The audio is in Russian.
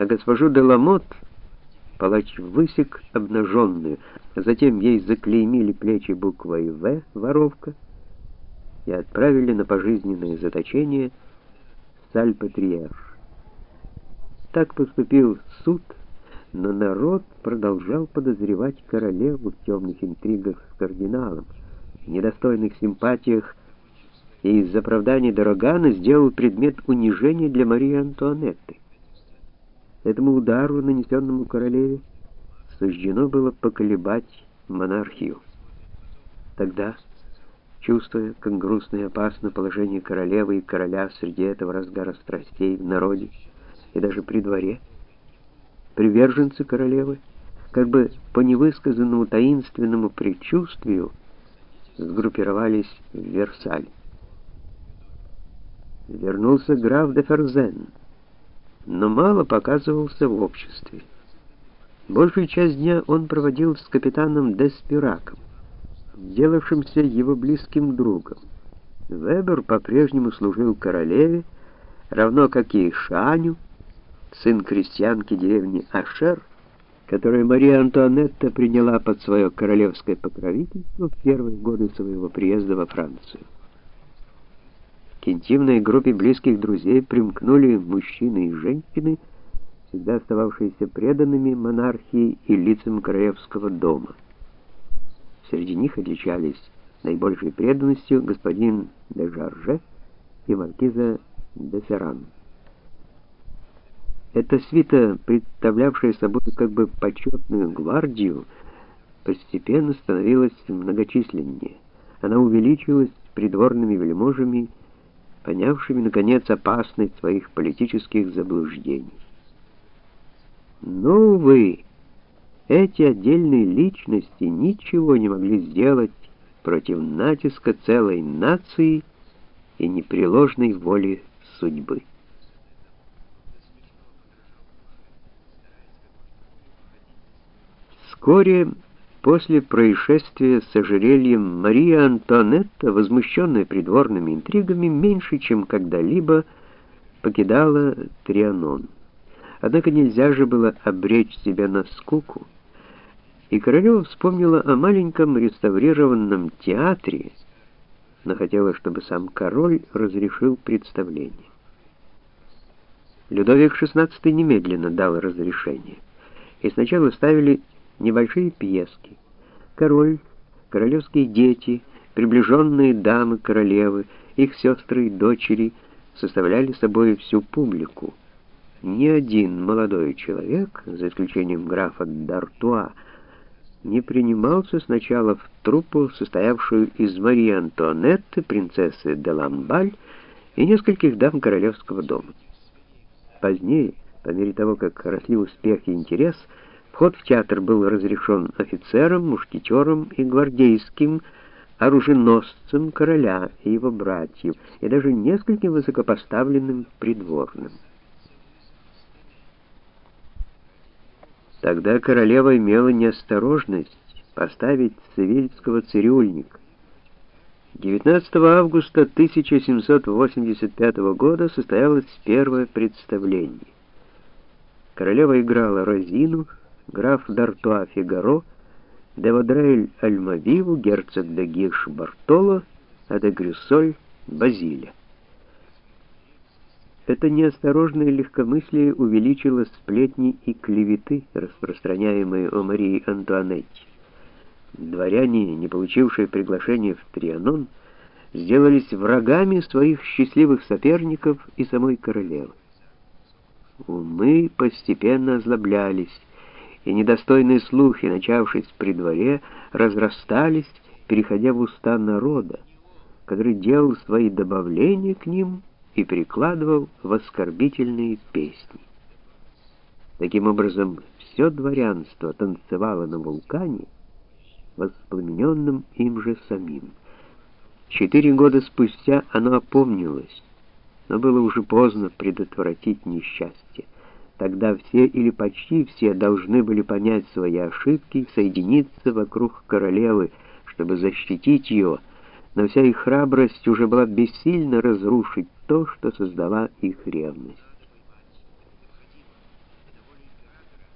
а госпожу де Ламот палач высек обнаженную, а затем ей заклеймили плечи буквой «В» воровка и отправили на пожизненное заточение в Сальпетриер. Так поступил суд, но народ продолжал подозревать королеву в темных интригах с кардиналом, в недостойных симпатиях, и из оправданий Д'Арогана сделал предмет унижения для Марии Антуанетты. Этому удару, нанесенному королеве, суждено было поколебать монархию. Тогда, чувствуя, как грустно и опасно положение королевы и короля среди этого разгара страстей в народе и даже при дворе, приверженцы королевы, как бы по невысказанному таинственному предчувствию, сгруппировались в Версале. Вернулся граф де Ферзен, но мало показывался в обществе. Большую часть дня он проводил с капитаном де Спираком, сделавшимся его близким другом. Вебер по-прежнему служил королеве, равно как и Шаню, сын крестьянки деревни Ашер, которую Мария Антуанетта приняла под свое королевское покровительство в первые годы своего приезда во Францию. К интимной группе близких друзей примкнули мужчины и женщины, всегда остававшиеся преданными монархии и лицам королевского дома. Среди них отличались наибольшей преданностью господин де Жарже и маркиза де Серан. Эта свита, представлявшая собой как бы почетную гвардию, постепенно становилась многочисленнее. Она увеличилась придворными вельможами, понявшими, наконец, опасность своих политических заблуждений. Но, увы, эти отдельные личности ничего не могли сделать против натиска целой нации и непреложной воли судьбы. Вскоре после происшествия с ожерельем Мария Антуанетта, возмущенная придворными интригами, меньше чем когда-либо покидала Трианон. Однако нельзя же было обречь себя на скуку, и королева вспомнила о маленьком реставрированном театре, но хотела, чтобы сам король разрешил представление. Людовик XVI немедленно дал разрешение, и сначала ставили небольшие пьески. Король, королевские дети, приближенные дамы королевы, их сестры и дочери составляли собой всю публику. Ни один молодой человек, за исключением графа д'Артуа, не принимался сначала в труппу, состоявшую из Марии Антуанетты, принцессы де Ламбаль и нескольких дам королевского дома. Позднее, по мере того, как росли успех и интерес, вход в театр был разрешен офицерам, мушкетерам и гвардейским оруженосцам короля и его братьев, и даже нескольким высокопоставленным придворным. Тогда королева имела неосторожность поставить севильского цирюльника. 19 августа 1785 года состоялось первое представление. Королева играла Розину, граф д'Артуа Фигаро, де Вадрель Альмавиву, герцог де Гиш Бартоло, а де Грюссоль Базиля. Это неосторожное легкомыслие увеличило сплетни и клеветы, распространяемые о Марии Антуанетте. Дворяне, не получившие приглашение в Трианон, сделались врагами своих счастливых соперников и самой королевы. Умы постепенно озлоблялись, и недостойные слухи, начавшись при дворе, разрастались, переходя в уста народа, который делал свои добавления к ним и перекладывал в оскорбительные песни. Таким образом, все дворянство танцевало на вулкане, воспламененном им же самим. 4 года спустя оно опомнилось, но было уже поздно предотвратить несчастье. Тогда все или почти все должны были понять свои ошибки и соединиться вокруг королевы, чтобы защитить ее, но вся их храбрость уже была бессильна разрушить то, что создала их ревность.